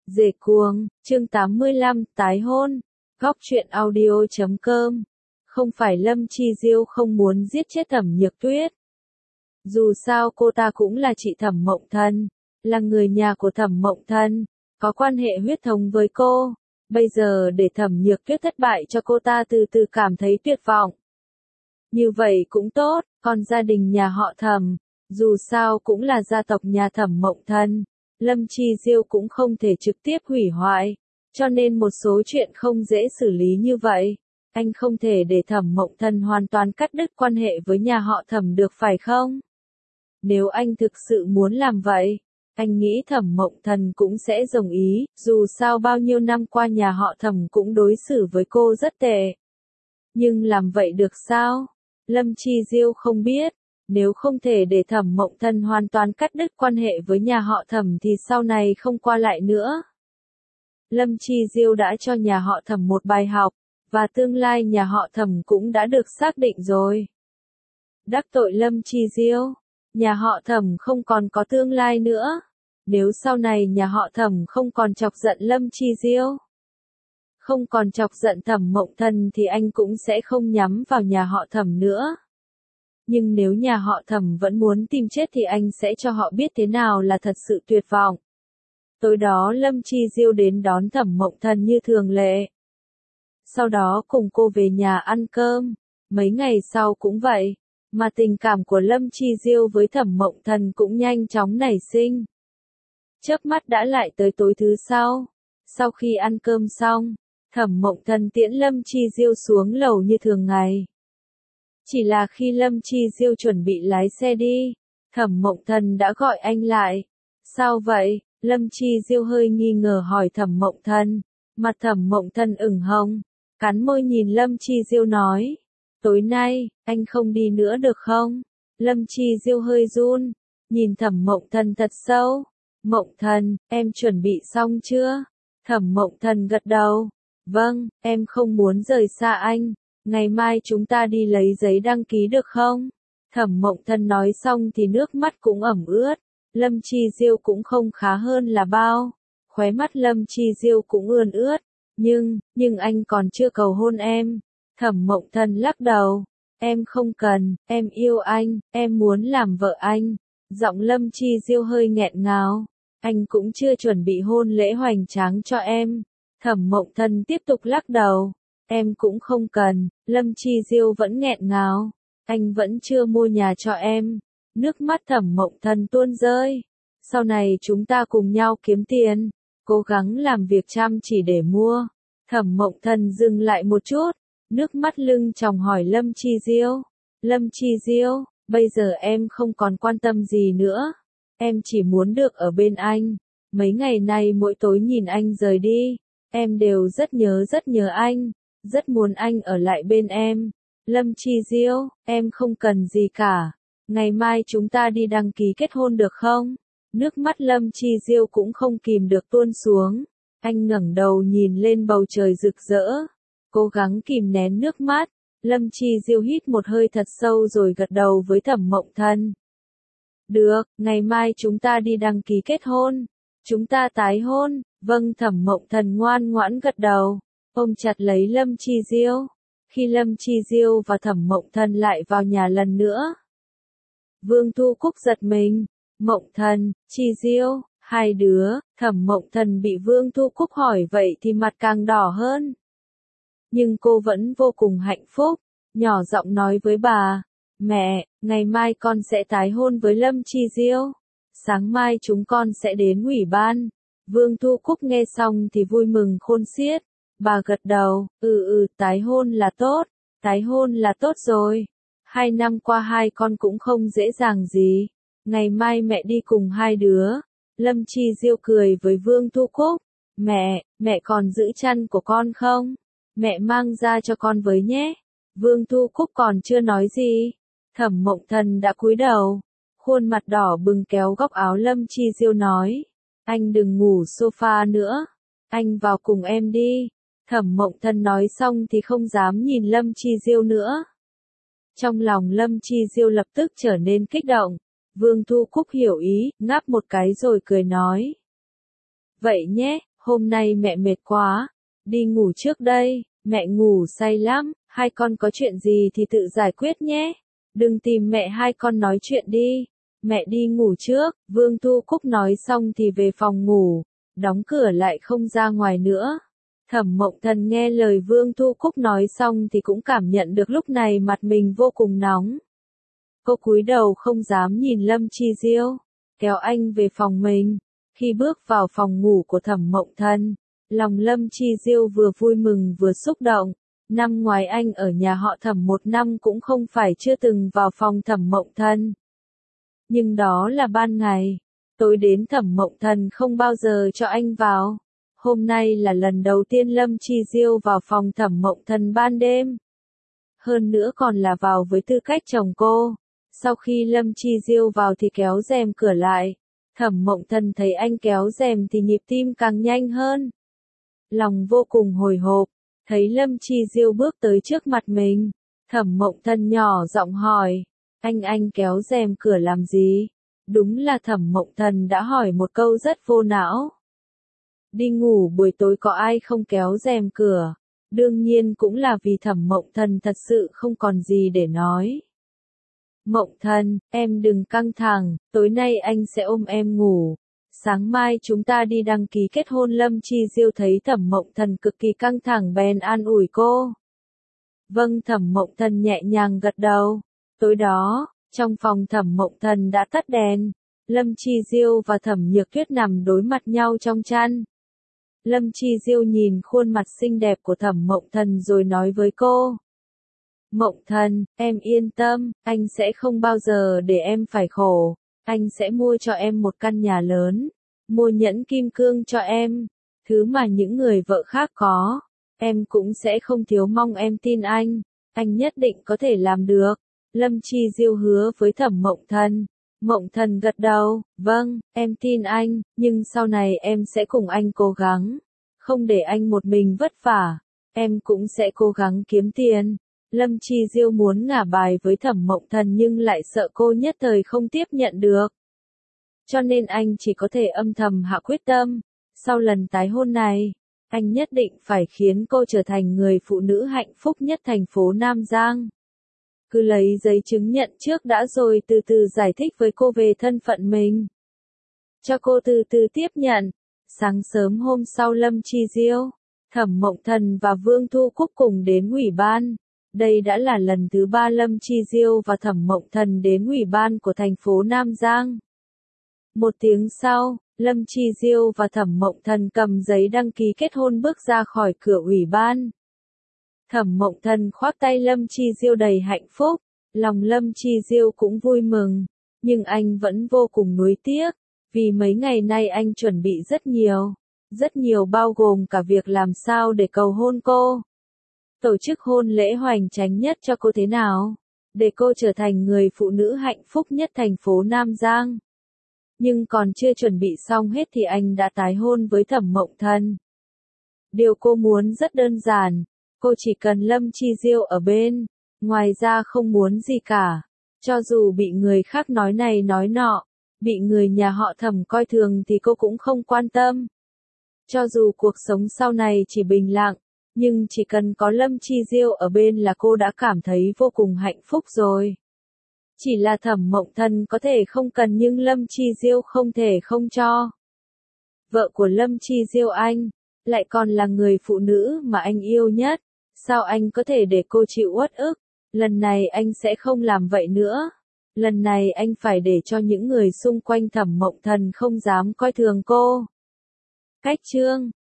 Dề cuồng, chương 85, tái hôn. Góc truyện audio.com. Không phải Lâm Chi Diêu không muốn giết chết Thẩm Nhược Tuyết. Dù sao cô ta cũng là chị Thẩm Mộng Thần, là người nhà của Thẩm Mộng Thần, có quan hệ huyết thống với cô. Bây giờ để Thẩm Nhược Tuyết thất bại cho cô ta từ từ cảm thấy tuyệt vọng. Như vậy cũng tốt, còn gia đình nhà họ Thẩm, dù sao cũng là gia tộc nhà Thẩm Mộng Thần, Lâm Chi Diêu cũng không thể trực tiếp hủy hoại, cho nên một số chuyện không dễ xử lý như vậy. Anh không thể để Thẩm Mộng Thần hoàn toàn cắt đứt quan hệ với nhà họ Thẩm được phải không? Nếu anh thực sự muốn làm vậy, anh nghĩ Thẩm Mộng Thần cũng sẽ đồng ý, dù sao bao nhiêu năm qua nhà họ Thẩm cũng đối xử với cô rất tệ. Nhưng làm vậy được sao? Lâm Chi Diêu không biết, nếu không thể để Thẩm Mộng Thần hoàn toàn cắt đứt quan hệ với nhà họ Thẩm thì sau này không qua lại nữa. Lâm Chi Diêu đã cho nhà họ Thẩm một bài học, và tương lai nhà họ Thẩm cũng đã được xác định rồi. Đắc tội Lâm Chi Diêu, nhà họ Thẩm không còn có tương lai nữa. Nếu sau này nhà họ Thẩm không còn chọc giận Lâm Chi Diêu, không còn chọc giận Thẩm Mộng Thần thì anh cũng sẽ không nhắm vào nhà họ Thẩm nữa. Nhưng nếu nhà họ Thẩm vẫn muốn tìm chết thì anh sẽ cho họ biết thế nào là thật sự tuyệt vọng. Tối đó Lâm Chi Diêu đến đón Thẩm Mộng Thần như thường lệ. Sau đó cùng cô về nhà ăn cơm. Mấy ngày sau cũng vậy, mà tình cảm của Lâm Chi Diêu với Thẩm Mộng Thần cũng nhanh chóng nảy sinh. Chớp mắt đã lại tới tối thứ sau. Sau khi ăn cơm xong, Thẩm Mộng Thần tiễn Lâm Chi Diêu xuống lầu như thường ngày. Chỉ là khi Lâm Chi Diêu chuẩn bị lái xe đi, Thẩm Mộng Thần đã gọi anh lại. Sao vậy? Lâm Chi Diêu hơi nghi ngờ hỏi Thẩm Mộng Thần. Mặt Thẩm Mộng Thần ửng hồng, cắn môi nhìn Lâm Chi Diêu nói. Tối nay, anh không đi nữa được không? Lâm Chi Diêu hơi run, nhìn Thẩm Mộng Thần thật sâu. Mộng Thần, em chuẩn bị xong chưa? Thẩm Mộng Thần gật đầu. Vâng, em không muốn rời xa anh. Ngày mai chúng ta đi lấy giấy đăng ký được không? Thẩm Mộng Thần nói xong thì nước mắt cũng ẩm ướt. Lâm Chi Diêu cũng không khá hơn là bao. Khóe mắt Lâm Chi Diêu cũng ươn ướt. Nhưng anh còn chưa cầu hôn em. Thẩm Mộng Thần lắc đầu. Em không cần, em yêu anh, em muốn làm vợ anh. Giọng Lâm Chi Diêu hơi nghẹn ngào. Anh cũng chưa chuẩn bị hôn lễ hoành tráng cho em. Thẩm Mộng Thần tiếp tục lắc đầu. Em cũng không cần, Lâm Chi Diêu vẫn nghẹn ngào. Anh vẫn chưa mua nhà cho em. Nước mắt Thẩm Mộng Thần tuôn rơi. Sau này chúng ta cùng nhau kiếm tiền, cố gắng làm việc chăm chỉ để mua. Thẩm Mộng Thần dừng lại một chút, nước mắt lưng tròng hỏi Lâm Chi Diêu. Lâm Chi Diêu, bây giờ em không còn quan tâm gì nữa. Em chỉ muốn được ở bên anh. Mấy ngày nay mỗi tối nhìn anh rời đi, em đều rất nhớ anh. Rất muốn anh ở lại bên em. Lâm Chi Diêu, em không cần gì cả. Ngày mai chúng ta đi đăng ký kết hôn được không? Nước mắt Lâm Chi Diêu cũng không kìm được tuôn xuống. Anh ngẩng đầu nhìn lên bầu trời rực rỡ, cố gắng kìm nén nước mắt. Lâm Chi Diêu hít một hơi thật sâu rồi gật đầu với Thẩm Mộng Thần. Được, ngày mai chúng ta đi đăng ký kết hôn. Chúng ta tái hôn. Vâng, Thẩm Mộng Thần ngoan ngoãn gật đầu, ôm chặt lấy Lâm Chi Diêu. Khi Lâm Chi Diêu và Thẩm Mộng Thần lại vào nhà lần nữa, Vương Thu Cúc giật mình. Mộng Thần, Chi Diêu, hai đứa. Thẩm Mộng Thần bị Vương Thu Cúc hỏi vậy thì mặt càng đỏ hơn. Nhưng cô vẫn vô cùng hạnh phúc, nhỏ giọng nói với bà. Mẹ, ngày mai con sẽ tái hôn với Lâm Chi Diêu. Sáng mai chúng con sẽ đến ủy ban. Vương Thu Cúc nghe xong thì vui mừng khôn xiết. Bà gật đầu, tái hôn là tốt. Tái hôn là tốt rồi. 2 năm qua hai con cũng không dễ dàng gì. Ngày mai mẹ đi cùng hai đứa. Lâm Chi Diêu cười với Vương Thu Cúc. Mẹ còn giữ chăn của con không? Mẹ mang ra cho con với nhé. Vương Thu Cúc còn chưa nói gì. Thẩm Mộng Thần đã cúi đầu. Khuôn mặt đỏ bừng kéo góc áo Lâm Chi Diêu nói. Anh đừng ngủ sofa nữa. Anh vào cùng em đi. Thẩm Mộng Thần nói xong thì không dám nhìn Lâm Chi Diêu nữa. Trong lòng Lâm Chi Diêu lập tức trở nên kích động. Vương Thu Cúc hiểu ý, ngáp một cái rồi cười nói. Vậy nhé, hôm nay mẹ mệt quá, đi ngủ trước đây, mẹ ngủ say lắm, hai con có chuyện gì thì tự giải quyết nhé, đừng tìm mẹ hai con nói chuyện đi, mẹ đi ngủ trước, Vương Thu Cúc nói xong thì về phòng ngủ, đóng cửa lại không ra ngoài nữa. Thẩm Mộng Thần nghe lời Vương Thu Cúc nói xong thì cũng cảm nhận được lúc này mặt mình vô cùng nóng. Cô cúi đầu không dám nhìn Lâm Chi Diêu, kéo anh về phòng mình. Khi bước vào phòng ngủ của Thẩm Mộng Thần, lòng Lâm Chi Diêu vừa vui mừng vừa xúc động. Năm ngoái anh ở nhà họ Thẩm 1 năm cũng không phải chưa từng vào phòng Thẩm Mộng Thần. Nhưng đó là ban ngày, tối đến Thẩm Mộng Thần không bao giờ cho anh vào. Hôm nay là lần đầu tiên Lâm Chi Diêu vào phòng Thẩm Mộng Thần ban đêm. Hơn nữa còn là vào với tư cách chồng cô. Sau khi Lâm Chi Diêu vào thì kéo rèm cửa lại. Thẩm Mộng Thần thấy anh kéo rèm thì nhịp tim càng nhanh hơn. Lòng vô cùng hồi hộp, thấy Lâm Chi Diêu bước tới trước mặt mình. Thẩm Mộng Thần nhỏ giọng hỏi, anh kéo rèm cửa làm gì? Đúng là Thẩm Mộng Thần đã hỏi một câu rất vô não. Đi ngủ buổi tối có ai không kéo rèm cửa? Đương nhiên cũng là vì Thẩm Mộng Thần thật sự không còn gì để nói. Mộng Thần, em đừng căng thẳng, tối nay anh sẽ ôm em ngủ. Sáng mai chúng ta đi đăng ký kết hôn. Lâm Chi Diêu thấy Thẩm Mộng Thần cực kỳ căng thẳng bèn an ủi cô. Vâng, Thẩm Mộng Thần nhẹ nhàng gật đầu. Tối đó, trong phòng Thẩm Mộng Thần đã tắt đèn. Lâm Chi Diêu và Thẩm Nhược Tuyết nằm đối mặt nhau trong chăn. Lâm Chi Diêu nhìn khuôn mặt xinh đẹp của Thẩm Mộng Thần rồi nói với cô. Mộng Thần, em yên tâm, anh sẽ không bao giờ để em phải khổ. Anh sẽ mua cho em một căn nhà lớn, mua nhẫn kim cương cho em, thứ mà những người vợ khác có. Em cũng sẽ không thiếu, mong em tin anh nhất định có thể làm được. Lâm Chi Diêu hứa với Thẩm Mộng Thần. Mộng Thần gật đầu, vâng, em tin anh, nhưng sau này em sẽ cùng anh cố gắng, không để anh một mình vất vả, em cũng sẽ cố gắng kiếm tiền. Lâm Chi Diêu muốn ngả bài với Thẩm Mộng Thần nhưng lại sợ cô nhất thời không tiếp nhận được. Cho nên anh chỉ có thể âm thầm hạ quyết tâm, sau lần tái hôn này, anh nhất định phải khiến cô trở thành người phụ nữ hạnh phúc nhất thành phố Nam Giang. Cứ lấy giấy chứng nhận trước đã rồi từ từ giải thích với cô về thân phận mình. Cho cô từ từ tiếp nhận. Sáng sớm hôm sau Lâm Chi Diêu, Thẩm Mộng Thần và Vương Thu Cúc cùng đến ủy ban. Đây đã là lần thứ 3 Lâm Chi Diêu và Thẩm Mộng Thần đến ủy ban của thành phố Nam Giang. Một tiếng sau, Lâm Chi Diêu và Thẩm Mộng Thần cầm giấy đăng ký kết hôn bước ra khỏi cửa ủy ban. Thẩm Mộng Thần khoác tay Lâm Chi Diêu đầy hạnh phúc, lòng Lâm Chi Diêu cũng vui mừng, nhưng anh vẫn vô cùng nuối tiếc, vì mấy ngày nay anh chuẩn bị rất nhiều bao gồm cả việc làm sao để cầu hôn cô. Tổ chức hôn lễ hoành tráng nhất cho cô thế nào, để cô trở thành người phụ nữ hạnh phúc nhất thành phố Nam Giang. Nhưng còn chưa chuẩn bị xong hết thì anh đã tái hôn với Thẩm Mộng Thần. Điều cô muốn rất đơn giản, cô chỉ cần Lâm Chi Diêu ở bên, ngoài ra không muốn gì cả. Cho dù bị người khác nói này nói nọ, bị người nhà họ Thẩm coi thường thì cô cũng không quan tâm. Cho dù cuộc sống sau này chỉ bình lặng, nhưng chỉ cần có Lâm Chi Diêu ở bên là cô đã cảm thấy vô cùng hạnh phúc rồi. Chỉ là Thẩm Mộng Thần có thể không cần nhưng Lâm Chi Diêu không thể không cho. Vợ của Lâm Chi Diêu anh, lại còn là người phụ nữ mà anh yêu nhất, sao anh có thể để cô chịu uất ức? Lần này anh sẽ không làm vậy nữa. Lần này anh phải để cho những người xung quanh Thẩm Mộng Thần không dám coi thường cô. Cách chương